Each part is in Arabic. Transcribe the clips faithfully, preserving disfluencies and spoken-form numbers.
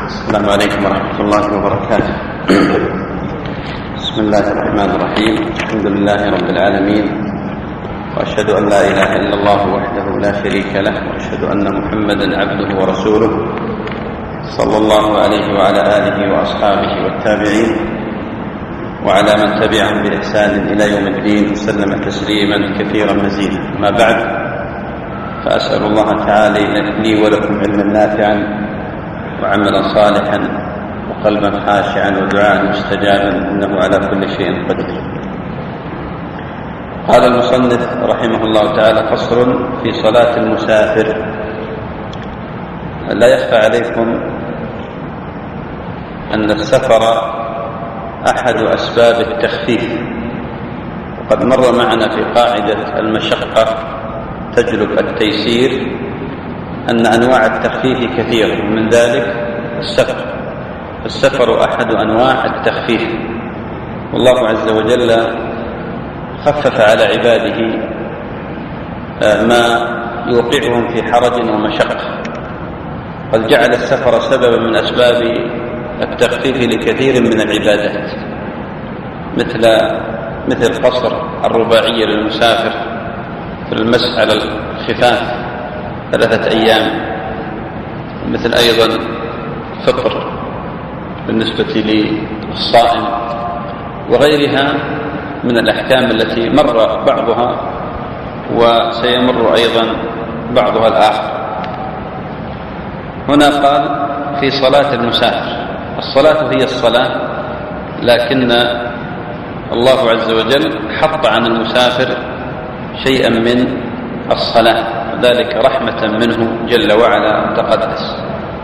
السلام عليكم ورحمة الله وبركاته. بسم الله الرحمن الرحيم. الحمد لله رب العالمين، وأشهد أن لا إله إلا الله وحده لا شريك له، وأشهد أن محمدا عبده ورسوله صلى الله عليه وعلى آله وأصحابه والتابعين وعلى من تبعهم بإحسان إلى يوم الدين وسلم تسليما كثيرا مزيدا. ما بعد، فأسأل الله تعالى لي ولكم علما نافعا وعملا صالحا وقلبا خاشعا ودعاء مستجابا، إنه على كل شيء قدير. قال المصنف رحمه الله تعالى: قصر في صلاة المسافر. لا يخفى عليكم أن السفر أحد أسباب التخفيف، وقد مر معنا في قاعدة المشقة تجلب التيسير أن أنواع التخفيف كثيرة، ومن ذلك السفر. السفر أحد أنواع التخفيف، والله عز وجل خفف على عباده ما يوقعهم في حرج ومشقة، قد جعل السفر سببا من أسباب التخفيف لكثير من العبادات، مثل مثل قصر الرباعية للمسافر في المسح على الخفاف ثلاثة أيام، مثل أيضا فطر بالنسبة للصائم، وغيرها من الأحكام التي مر بعضها وسيمر أيضا بعضها الآخر. هنا قال في صلاة المسافر. الصلاة هي الصلاة، لكن الله عز وجل حط عن المسافر شيئا من الصلاة، ذلك رحمة منه جل وعلا تقدس.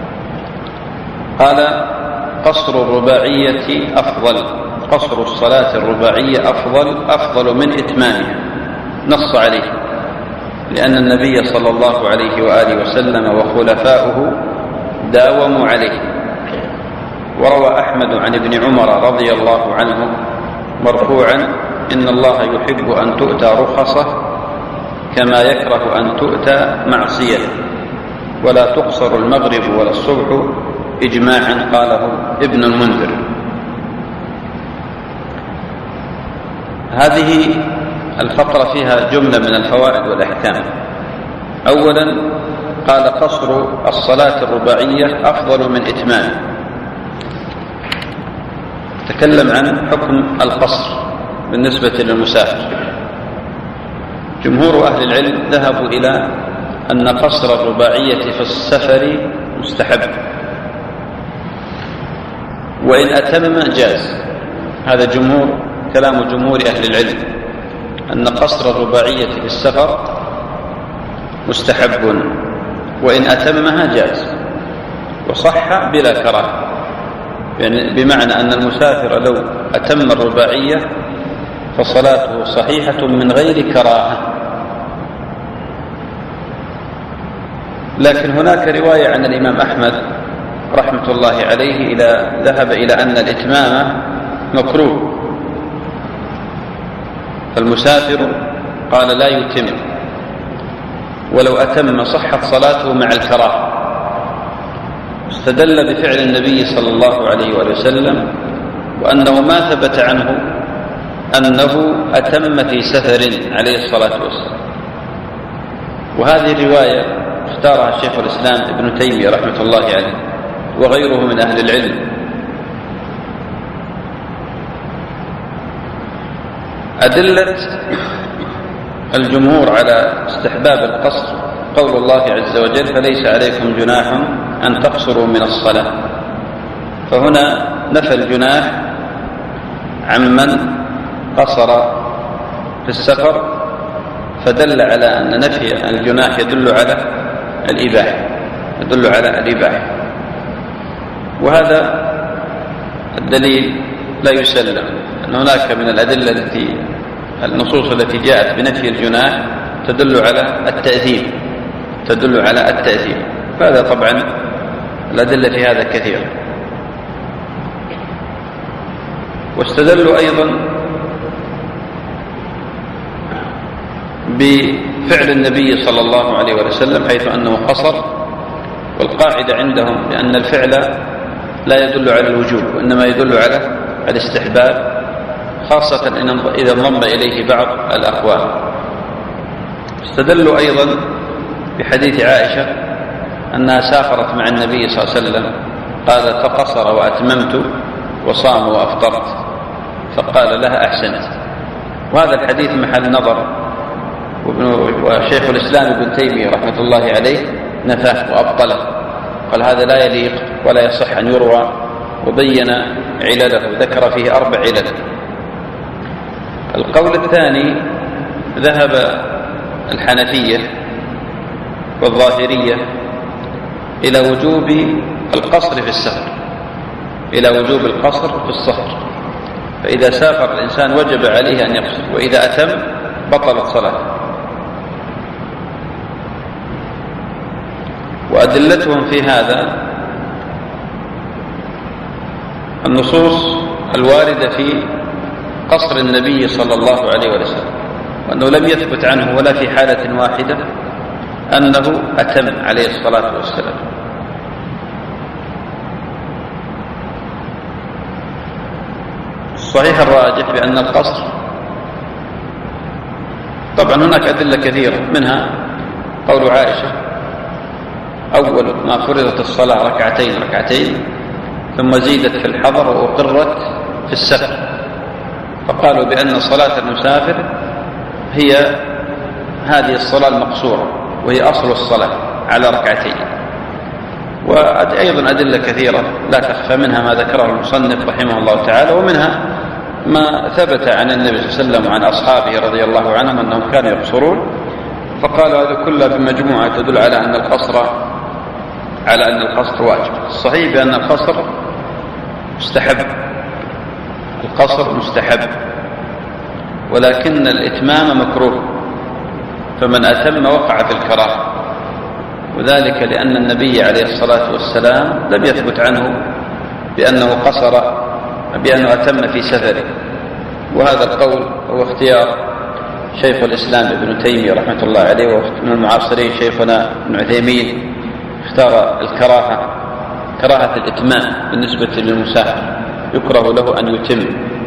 قال: قصر الرباعية أفضل. قصر الصلاة الرباعية أفضل أفضل من إتمامها، نص عليه، لأن النبي صلى الله عليه وآله وسلم وخلفاؤه داوموا عليه. وروى أحمد عن ابن عمر رضي الله عنه مرفوعا: إن الله يحب أن تؤتى رخصه كما يكره أن تؤتى معصية، ولا تقصر المغرب ولا الصبح إجماعا، قاله ابن المنذر. هذه الفقرة فيها جملة من الفوائد والأحكام. أولا، قال: قصر الصلاة الرباعية أفضل من إتمام. تكلم عن حكم القصر بالنسبة للمسافر. جمهور أهل العلم ذهبوا إلى أن قصر الرباعية في السفر مستحب، وإن أتم جاز. هذا جمهور كلام جمهور أهل العلم، أن قصر الرباعية في السفر مستحب، وإن أتمها جاز، وصح بلا كراهة، يعني بمعنى أن المسافر لو أتم الرباعية فصلاته صحيحة من غير كراهة. لكن هناك رواية عن الإمام أحمد رحمة الله عليه إلى ذهب إلى أن الإتمام مكروه، فالمسافر قال لا يتم، ولو أتم صحت صلاته مع الكراهة. استدل بفعل النبي صلى الله عليه وآله وسلم، وأنه ما ثبت عنه أنه أتم في سفر عليه الصلاة والسلام. وهذه الرواية اختارها شيخ الإسلام ابن تيمية رحمة الله عليه وغيره من أهل العلم. أدلة الجمهور على استحباب القصر قول الله عز وجل: فليس عليكم جناح أن تقصروا من الصلاة. فهنا نفى الجناح عمن قصر في السفر، فدل على أن نفي الجناح يدل على الإباحة، يدل على الإباحة. وهذا الدليل لا يسلم، أن هناك من الأدلة التي النصوص التي جاءت بنفي الجناح تدل على التأثير، تدل على التأثير. فهذا طبعا الأدلة في هذا كثيرة. واستدلوا أيضا بفعل النبي صلى الله عليه وسلم حيث أنه قصر، والقاعدة عندهم لأن الفعل لا يدل على الوجوب، وإنما يدل على الاستحباب، خاصة إذا انضم إليه بعض الأقوال. استدلوا أيضا بحديث عائشة أنها سافرت مع النبي صلى الله عليه وسلم، قالت فقصر وأتممت وصام وأفطرت، فقال لها أحسنت. وهذا الحديث محل نظر، وشيخ الإسلام ابن تيمية رحمة الله عليه نفاه وأبطله، قال هذا لا يليق ولا يصح أن يروى، وبين علله، ذكر فيه أربع علل. القول الثاني ذهب الحنفية والظاهرية إلى وجوب القصر في السفر، إلى وجوب القصر في السفر، فإذا سافر الإنسان وجب عليه أن يقصر، وإذا أتم بطلت صلاته. وأدلتهم في هذا النصوص الواردة في قصر النبي صلى الله عليه وسلم، وأنه لم يثبت عنه ولا في حالة واحدة أنه أتم عليه الصلاة والسلام. الصحيح الراجح بأن القصر، طبعا هناك أدلة كثيرة، منها قول عائشة أول ما فرضت الصلاة ركعتين ركعتين ثم زيدت في الحضر وأقرت في السفر، فقالوا بأن صلاة المسافر هي هذه الصلاة المقصورة، وهي أصل الصلاة على ركعتين. وأيضا أدلة كثيرة لا تخفى، منها ما ذكره المصنف رحمه الله تعالى، ومنها ما ثبت عن النبي صلى الله عليه وسلم وعن أصحابه رضي الله عنهم أنهم كانوا يقصرون، فقالوا هذا كلها بمجموعة تدل على أن القصر على أن القصر واجب. الصحيح بأن القصر مستحب، القصر مستحب، ولكن الإتمام مكروه، فمن أتم وقع في الكراهة، وذلك لأن النبي عليه الصلاة والسلام لم يثبت عنه بأنه قصر، بأنه أتم في سفره. وهذا القول هو اختيار شيخ الإسلام ابن تيمية رحمة الله عليه، ومن المعاصرين شيخنا ابن عثيمين اختار الكراهة، كراهة الإتمام بالنسبة للمسافر، يكره له أن يتم.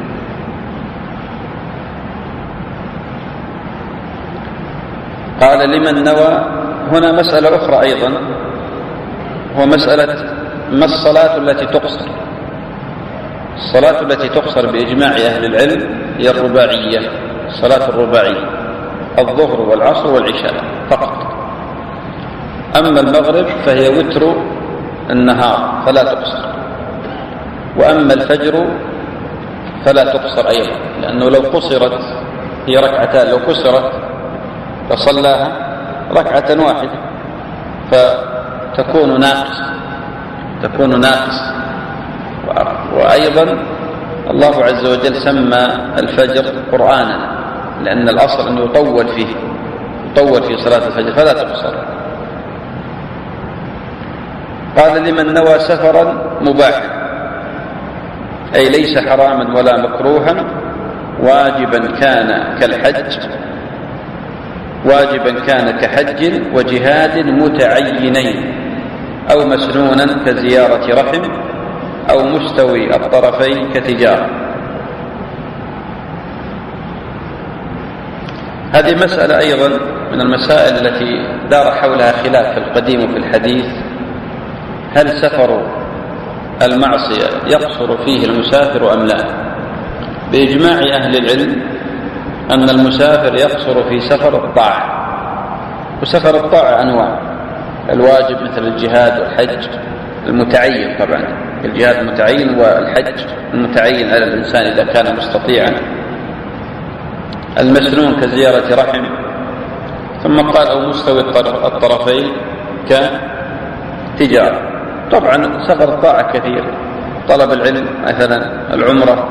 قال لمن نوى، هنا مسألة أخرى أيضا، هو مسألة ما الصلاة التي تقصر. الصلاة التي تقصر بإجماع أهل العلم هي الرباعية، الصلاة الرباعية، الظهر والعصر والعشاء فقط. أما المغرب فهي وتر النهار فلا تقصر، وأما الفجر فلا تقصر أيضا، لأنه لو قصرت هي ركعتان، لو قصرت فصلاها ركعة واحدة فتكون ناقص، تكون ناقص. وأيضا الله عز وجل سمى الفجر قرآنا، لأن الأصل أن يطول فيه، يطول في صلاة الفجر فلا تقصر. قال لمن نوى سفرا مباحا، أي ليس حراما ولا مكروها، واجبا كان كالحج، واجبا كان كحج وجهاد متعينين، أو مسنونا كزيارة رحم، أو مستوي الطرفين كتجارة. هذه مسألة أيضا من المسائل التي دار حولها خلاف في القديم وفي الحديث، هل سفر المعصية يقصر فيه المسافر أم لا؟ بإجماع أهل العلم أن المسافر يقصر في سفر الطاعة، وسفر الطاعة أنواع، الواجب مثل الجهاد والحج، المتعين طبعا الجهاد المتعين، والحج المتعين على الإنسان إذا كان مستطيعا، المسنون كزيارة رحم، ثم قال أو مستوي الطرفين كتجارة. طبعا سفر الطاعة كثير، طلب العلم مثلا، العمرة،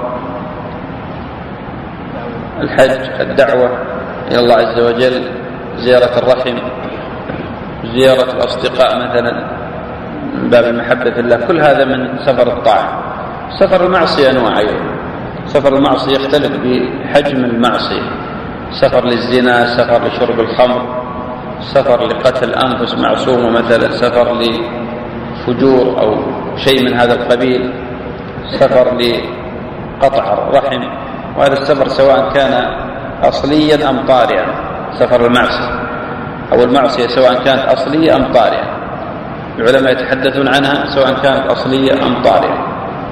الحج، الدعوة إلى الله عز وجل، زيارة الرحم، زيارة الأصدقاء مثلا من باب المحبة في الله، كل هذا من سفر الطاعة. سفر المعصية أنواع أيضا، سفر المعصية يختلف بحجم المعصية، سفر للزنا، سفر لشرب الخمر، سفر لقتل أنفس معصومة مثلا، سفر لفجور أو شيء من هذا القبيل، سفر لقطع الرحم، وهذا السفر سواء كان أصليا أم طارئا، سفر المعصية أو المعصية سواء كانت أصلية أم طارئة، العلماء يتحدثون عنها سواء كانت أصلية أم طارئة.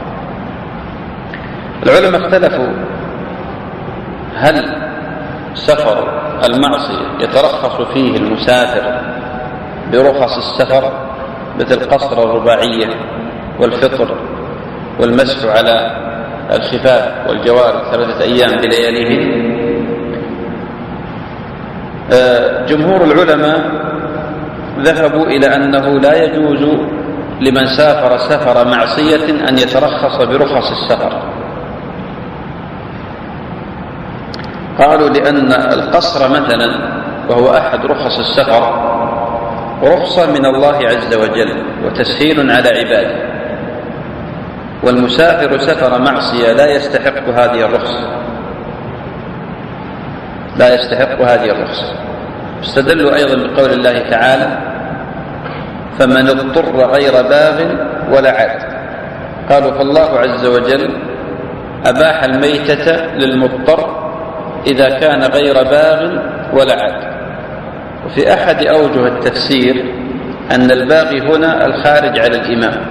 العلماء اختلفوا هل سفر المعصية يترخص فيه المسافر برخص السفر مثل قصر الرباعية والفطر والمسح على الخفاف والجوارب ثلاثة أيام بلياليه. جمهور العلماء ذهبوا إلى أنه لا يجوز لمن سافر سفر معصية أن يترخص برخص السفر. قالوا لأن القصر مثلا وهو أحد رخص السفر رخصة من الله عز وجل وتسهيل على عباده، والمسافر سفر معصية لا يستحق هذه الرخصة، لا يستحق هذه الرخصة. استدلوا أيضا بقول الله تعالى: فمن اضطر غير باغ ولا عاد. قالوا فالله عز وجل أباح الميتة للمضطر إذا كان غير باغ ولا عاد. وفي أحد أوجه التفسير أن الباغي هنا الخارج على الإمام،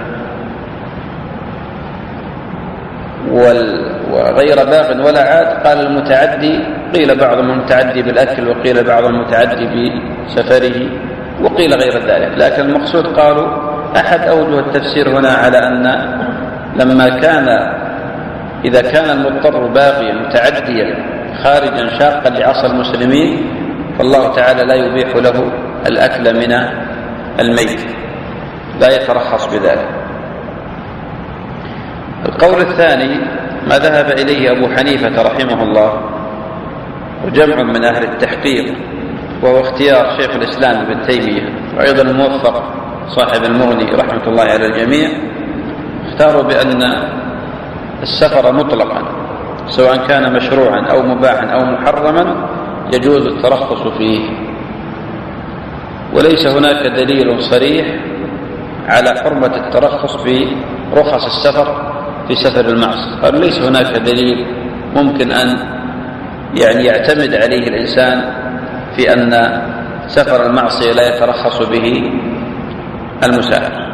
وغير باغ ولا عاد قال المتعدي، قيل بعضهم المتعدي بالأكل وقيل بعضهم المتعدي بسفره وقيل غير ذلك، لكن المقصود قالوا أحد أوجه التفسير هنا على أن لما كان إذا كان المضطر باغيا متعديا خارجا شاقا لعصى المسلمين فالله تعالى لا يبيح له الأكل من الميت، لا يترخص بذلك. القول الثاني ما ذهب إليه أبو حنيفة رحمه الله وجمع من أهل التحقيق، وهو اختيار شيخ الإسلام ابن تيمية وأيضا الموفق صاحب المغني رحمة الله على الجميع، اختاروا بأن السفر مطلقا سواء كان مشروعا أو مباحا أو محرما يجوز الترخص فيه، وليس هناك دليل صريح على حرمة الترخص في رخص السفر في سفر المعصية. قال ليس هناك دليل ممكن أن يعني يعتمد عليه الإنسان في أن سفر المعصية لا يترخص به المسافر.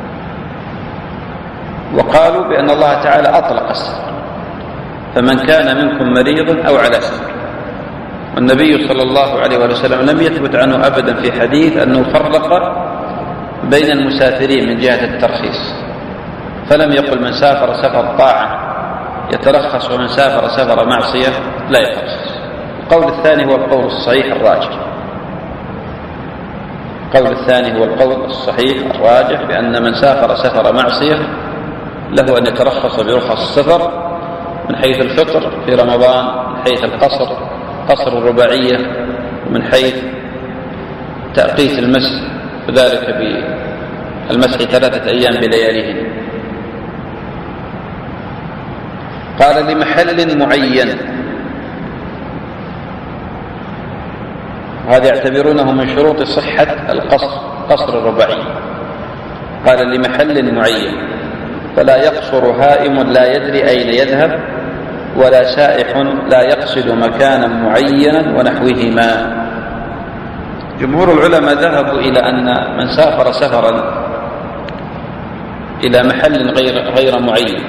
وقالوا بأن الله تعالى أطلق السفر، فمن كان منكم مريضا أو على سفر، والنبي صلى الله عليه وسلم لم يثبت عنه أبدا في حديث أنه فرق بين المسافرين من جهة الترخيص، فلم يقل من سافر سفر طاعة يترخص ومن سافر سفر معصية لا يترخص. القول الثاني هو القول الصحيح الراجح، القول الثاني هو القول الصحيح الراجح بأن من سافر سفر معصية له أن يترخص برخص السفر من حيث الفطر في رمضان، من حيث القصر قصر الرباعية، ومن حيث تأقيت المسح وذلك بالمسح ثلاثة أيام بلياليهن. قال لمحل معين، وهذا يعتبرونه من شروط صحة القصر قصر الرباعي. قال لمحل معين فلا يقصر هائم لا يدري أين يذهب ولا سائح لا يقصد مكانا معينا ونحوهما. جمهور العلماء ذهبوا إلى أن من سافر سفرا إلى محل غير, غير معين،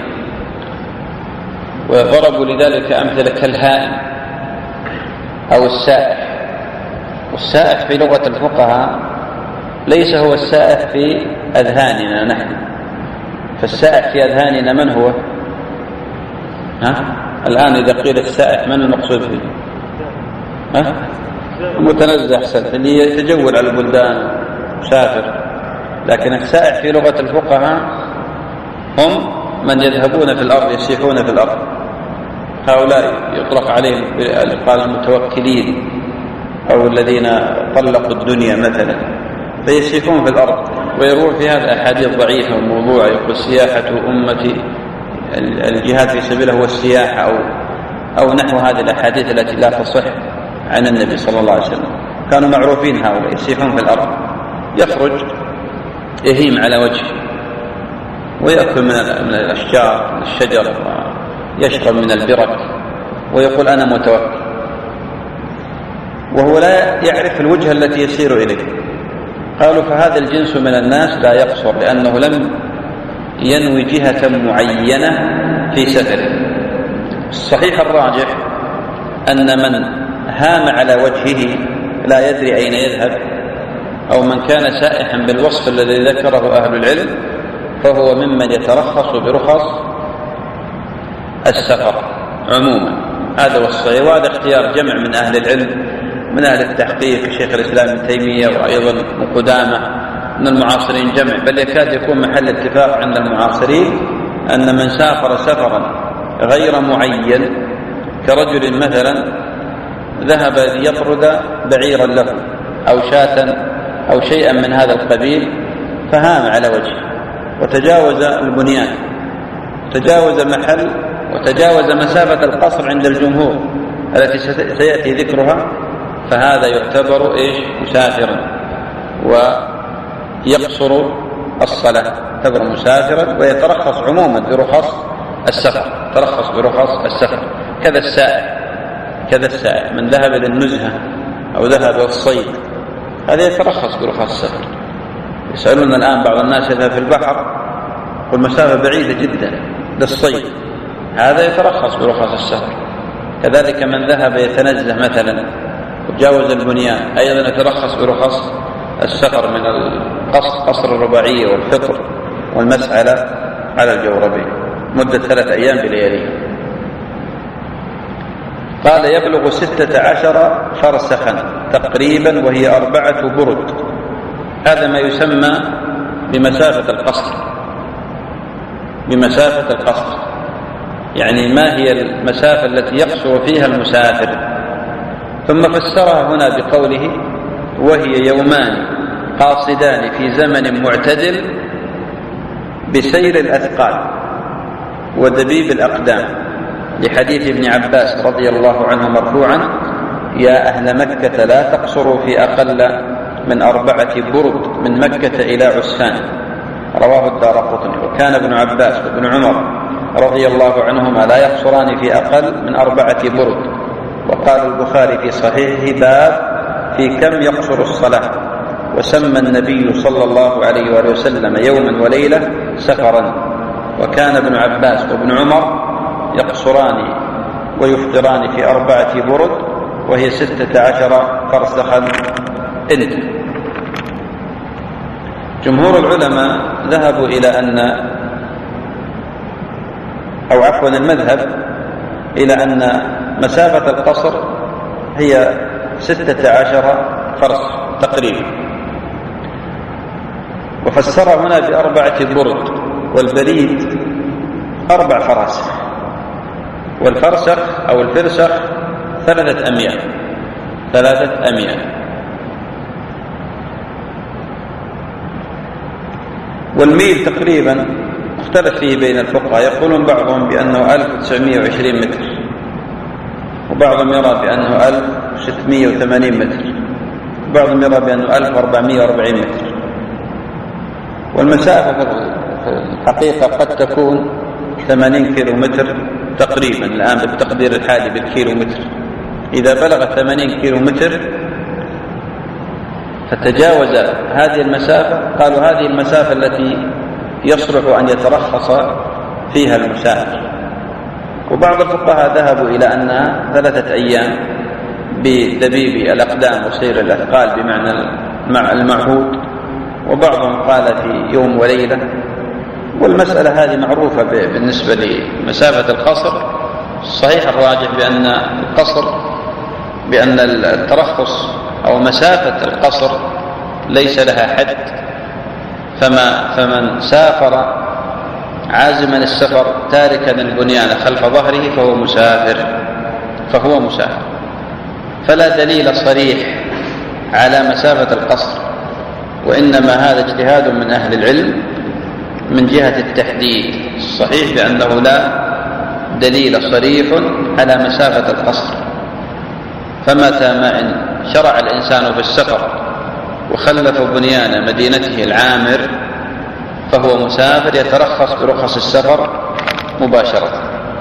وضربوا لذلك أمثلة كالهائم أو السائح. والسائح في لغة الفقهاء ليس هو السائح في أذهاننا نحن، فالسائح في أذهاننا من هو؟ ها؟ الآن إذا قيل السائح من المقصود فيه؟ ها؟ متنزه أحسن، اللي يتجول على البلدان مسافر. لكن السائح في لغة الفقهاء هم من يذهبون في الأرض يسيحون في الأرض، هؤلاء يطلق عليهم قال المتوكلين أو الذين طلقوا الدنيا مثلا، فيسيحون في الأرض ويروح في هذا أحاديث ضعيفة وموضوعة، يقول سياحة أمتي الجهاد في سبيله هو السياحة أو أو نحو هذه الأحاديث التي لا تصح عن النبي صلى الله عليه وسلم. كانوا معروفين هؤلاء يسيحون في الأرض، يخرج يهيم على وجهه ويأكل من الأشجار من الشجر ويشرب من البرك ويقول أنا متوكل، وهو لا يعرف الوجهة التي يسير إليه. قالوا فهذا الجنس من الناس لا يقصر، لأنه لم ينوي جهة معينة في سفره. الصحيح الراجح أن من هام على وجهه لا يدري أين يذهب، أو من كان سائحا بالوصف الذي ذكره أهل العلم، فهو ممن يترخص برخص السفر عموما. هذا هو الصحيح، وهذا اختيار جمع من أهل العلم، من أهل التحقيق شيخ الإسلام ابن تيمية وأيضا من قدامة من المعاصرين جمع، بل يكاد يكون محل اتفاق عند المعاصرين أن من سافر سفرا غير معين، كرجل مثلا ذهب ليطرد بعيرا له أو شاة أو شيئا من هذا القبيل، فهام على وجهه وتجاوز البنيان، تجاوز محل وتجاوز مسافة القصر عند الجمهور التي سيأتي ذكرها، فهذا يعتبر إيش؟ مسافرا ويقصر الصلاة، يعتبر مسافرا ويترخص عموما برخص السفر، ترخص برخص السفر. كذا السائح، كذا السائح من ذهب للنزهة أو ذهب للصيد، هذا يترخص برخص السفر. يسألون الآن بعض الناس يذهب في البحر والمسافة بعيدة جدا للصيد، هذا يترخص برخص السفر. كذلك من ذهب يتنزه مثلا وجاوز البنيان أيضا يترخص برخص السفر من القصر، قصر الرباعية والفطر والمسح على الجوربين مدة ثلاث أيام بلياليه. قال يبلغ ستة عشر فرسخا تقريبا، وهي أربعة برد. هذا ما يسمى بمسافة القصر، بمسافة القصر، يعني ما هي المسافة التي يقصر فيها المسافر. ثم فسرها هنا بقوله وهي يومان قاصدان في زمن معتدل بسير الأثقال ودبيب الأقدام، لحديث ابن عباس رضي الله عنه مرفوعا يا أهل مكة لا تقصروا في أقل من أربعة برد من مكة إلى عسفان، رواه الدارقطني. وكان ابن عباس وابن عمر رضي الله عنهما لا يقصران في أقل من أربعة برد. وقال البخاري في صحيحه باب في كم يقصر الصلاة، وسمى النبي صلى الله عليه وآله وسلم يوما وليلة سفرا. وكان ابن عباس وابن عمر يقصران ويفطران في أربعة برد وهي ستة عشر فرسخا. انت جمهور العلماء ذهبوا إلى أن أو عفوا المذهب إلى أن مسافة القصر هي ستة عشر فرسخ تقريبا، وفسر هنا بأربعة برد، والبريد أربع فراسخ، والفرسخ أو الفرسخ ثلاثة أميال، ثلاثة أميال. والميل تقريبا اختلف فيه بين الفقهاء، يقولون بعضهم بأنه ألف وتسعمائة وعشرين متر، وبعضهم يرى بأنه ألف وستمائة وثمانين متر، وبعضهم يرى بأنه ألف وأربعمائة وأربعين متر. والمسافة في الحقيقة قد تكون ثمانين كيلو متر تقريبا الآن بالتقدير الحالي بالكيلو متر. إذا بلغ ثمانين كيلو متر فتجاوز هذه المسافة، قالوا هذه المسافة التي يصلح أن يترخص فيها المسافر. وبعض الفقهاء ذهبوا إلى أنها ثلاثة أيام بدبيب الأقدام وسير الأثقال بمعنى المعهود، وبعضهم قال في يوم وليلة. والمسألة هذه معروفة بالنسبة لمسافة القصر. الصحيح الراجح بأن القصر بأن الترخص أو مسافة القصر ليس لها حد، فما فمن سافر عازما السفر تاركا البنيان خلف ظهره فهو مسافر، فهو مسافر. فلا دليل صريح على مسافة القصر، وإنما هذا اجتهاد من أهل العلم من جهة التحديد. الصحيح بأنه لا دليل صريح على مسافة القصر. فمتى ما إن شرع الإنسان في السفر وخلف بنيان مدينته العامر فهو مسافر يترخص برخص السفر مباشرة.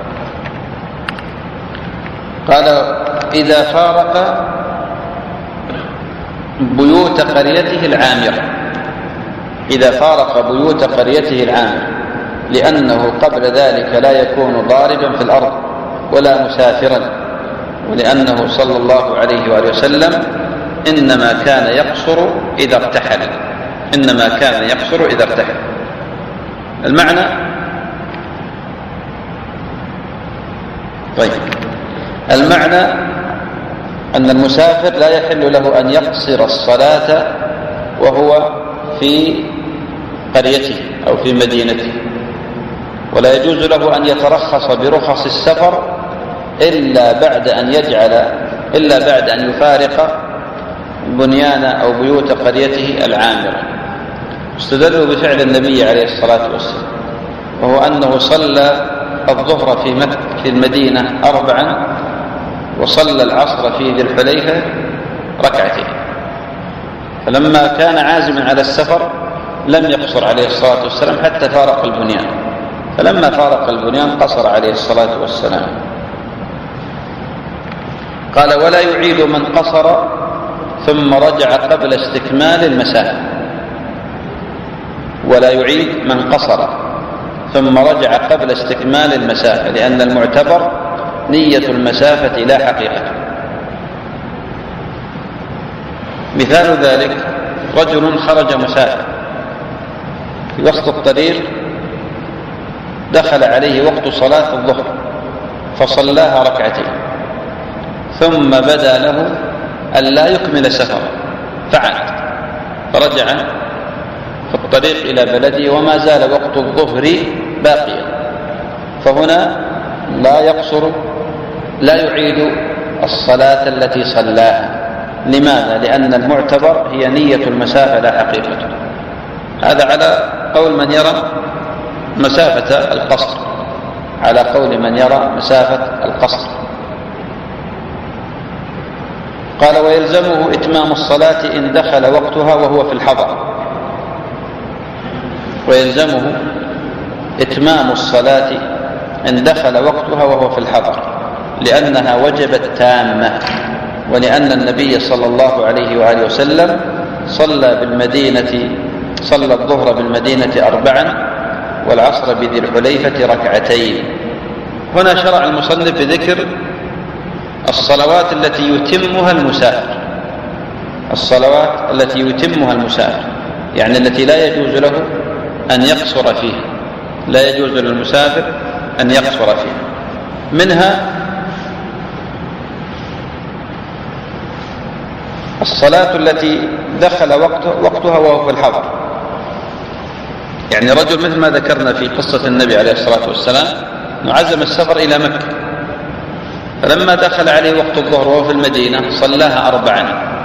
قال إذا فارق بيوت قريته العامرة، إذا فارق بيوت قريته العامرة، لأنه قبل ذلك لا يكون ضاربا في الأرض ولا مسافرا، ولأنه صلى الله عليه وآله وسلم إنما كان يقصر إذا ارتحل، إنما كان يقصر إذا ارتحل. المعنى طيب المعنى أن المسافر لا يحل له أن يقصر الصلاة وهو في قريته أو في مدينته، ولا يجوز له أن يترخص برخص السفر إلا بعد أن يجعل إلا بعد أن يفارق بنيان أو بيوت قريته العامرة. استدلوا بفعل النبي عليه الصلاة والسلام، وهو أنه صلى الظهر في مكة في المدينة أربعا، وصلى العصر في ذي الحليفة ركعتين، فلما كان عازما على السفر لم يقصر عليه الصلاة والسلام حتى فارق البنيان، فلما فارق البنيان قصر عليه الصلاة والسلام. قال ولا يعيد من قصر ثم رجع قبل استكمال المسافة، ولا يعيد من قصر ثم رجع قبل استكمال المسافة، لأن المعتبر نية المسافة لا حقيقة. مثال ذلك رجل خرج مسافر، في وسط الطريق دخل عليه وقت صلاة الظهر فصلاها ركعتين، ثم بدا له أن لا يكمل سفره فعاد، فرجع في الطريق إلى بلده وما زال وقت الظهر باقيا، فهنا لا يقصر لا يعيد الصلاة التي صلاها. لماذا؟ لأن المعتبر هي نية المسافة لا حقيقة. هذا على قول من يرى مسافة القصر، على قول من يرى مسافة القصر. قال ويلزمه إتمام الصلاة إن دخل وقتها وهو في الحضر، ويلزمه إتمام الصلاة إن دخل وقتها وهو في الحضر، لأنها وجبت تامة، ولأن النبي صلى الله عليه وآله وسلم صلى بالمدينة صلى الظهر بالمدينة أربعا والعصر بذي الحليفة ركعتين. هنا شرع المصنف بذكر الصلوات التي يتمها المسافر، الصلوات التي يتمها المسافر يعني التي لا يجوز له أن يقصر فيها، لا يجوز للمسافر أن يقصر فيها. منها الصلاة التي دخل وقتها وهو في الحضر، يعني رجل مثل ما ذكرنا في قصة النبي عليه الصلاة والسلام عزم السفر إلى مكة، فلما دخل عليه وقت الظهر وهو في المدينة صلاها أربعا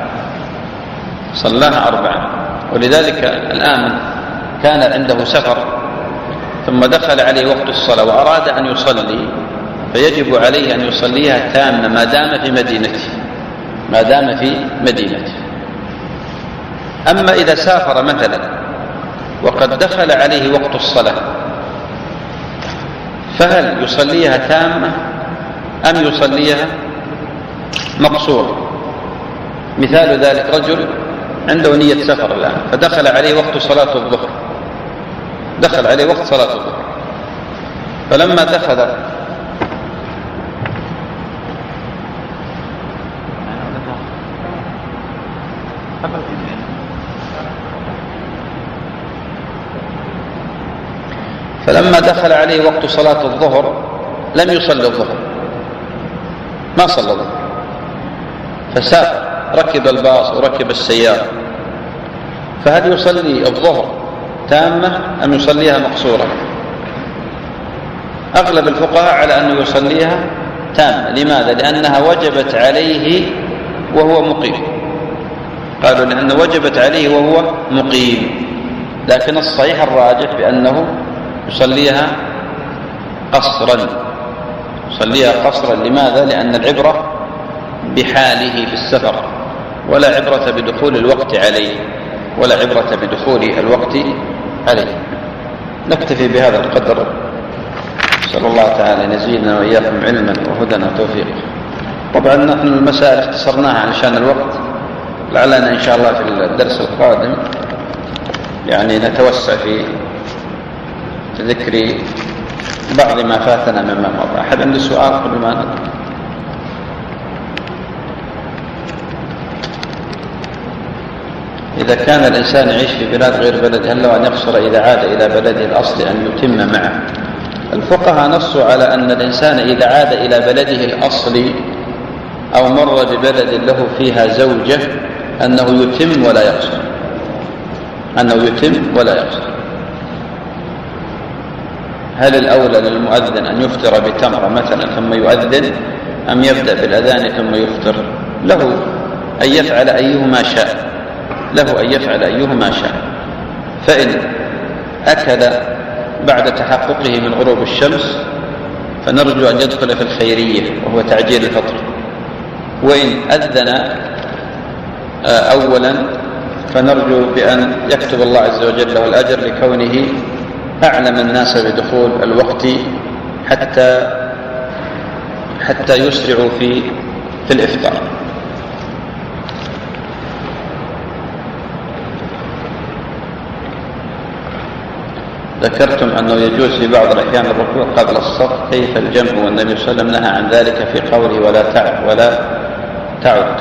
صلاها أربعا ولذلك الآن كان عنده سفر ثم دخل عليه وقت الصلاة وأراد أن يصلي، فيجب عليه أن يصليها تامة ما دام في مدينته ما دام في مدينته. أما إذا سافر مثلا وقد دخل عليه وقت الصلاة، فهل يصليها تامة أم يصليها مقصورة؟ مثال ذلك رجل عنده نية سفر الآن، فدخل عليه وقت صلاة الظهر دخل عليه وقت صلاة الظهر فلما دخل فلما دخل عليه وقت صلاة الظهر لم يصلي الظهر، ما صلى الظهر، فسافر ركب الباص وركب السيارة، فهل يصلي الظهر تامة أم يصليها مقصورة؟ أغلب الفقهاء على أنه يصليها تامة. لماذا؟ لأنها وجبت عليه وهو مقيم، قالوا لأن وجبت عليه وهو مقيم، لكن الصحيح الراجح بأنه يصليها قصرا يصليها قصرا. لماذا؟ لأن العبرة بحاله في السفر، ولا عبرة بدخول الوقت عليه ولا عبرة بدخول الوقت عليه. نكتفي بهذا القدر. نسأل الله تعالى أن يزيدنا وإياكم علما وهدى وتوفيقا. طبعا نحن المسائل اختصرناها علشان الوقت، لعلنا إن شاء الله في الدرس القادم يعني نتوسع في ذكر بعض ما فاتنا مما مضى. أحد عنده سؤال قبل ما نبدأ؟ إذا كان الإنسان يعيش في بلاد غير بلده هل له أن يقصر إذا عاد إلى بلده الأصلي أن يتم معه؟ الفقهاء نصوا على أن الإنسان إذا عاد إلى بلده الأصلي أو مر ببلد له فيها زوجة أنه يتم ولا يقصر، أنه يتم ولا يقصر. هل الأولى للمؤذن أن يفطر بتمرة مثلا ثم يؤذن، أم يبدأ بالأذان ثم يفطر؟ له أن يفعل أيهما شاء، له أن يفعل أيهما شاء. فإن أكل بعد تحققه من غروب الشمس فنرجو أن يدخل في الخيرية وهو تعجيل الفطر، وإن أذن أولا فنرجو بأن يكتب الله عز وجل له الأجر لكونه أعلم الناس بدخول الوقت حتى حتى يسرعوا في في الإفطار. ذكرتم أنه يجوز في بعض الأحيان الركوع قبل الصف، كيف الجمع؟ والنبي صلى الله عليه وسلم نهى عن ذلك في قوله ولا تعد ولا تعد،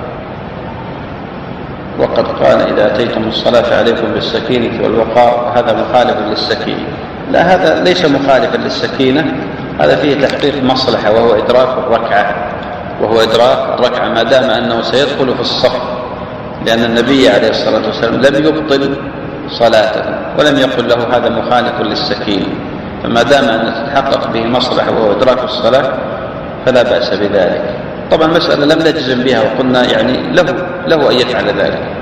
وقد قال إذا أتيتم الصلاة فعليكم بالسكينة والوقار، وهذا مخالف للسكينة. لا، هذا ليس مخالفا للسكينة، هذا فيه تحقيق مصلحة وهو إدراك الركعة، وهو إدراك الركعة ما دام أنه سيدخل في الصف، لأن النبي عليه الصلاة والسلام لم يبطل صلاته ولم يقل له هذا مخالف للسكينة، فما دام أن تتحقق به مصلحة وهو إدراك الصلاة فلا بأس بذلك. طبعا مسألة لم نجزم بها وقلنا يعني له له أن يفعل ذلك.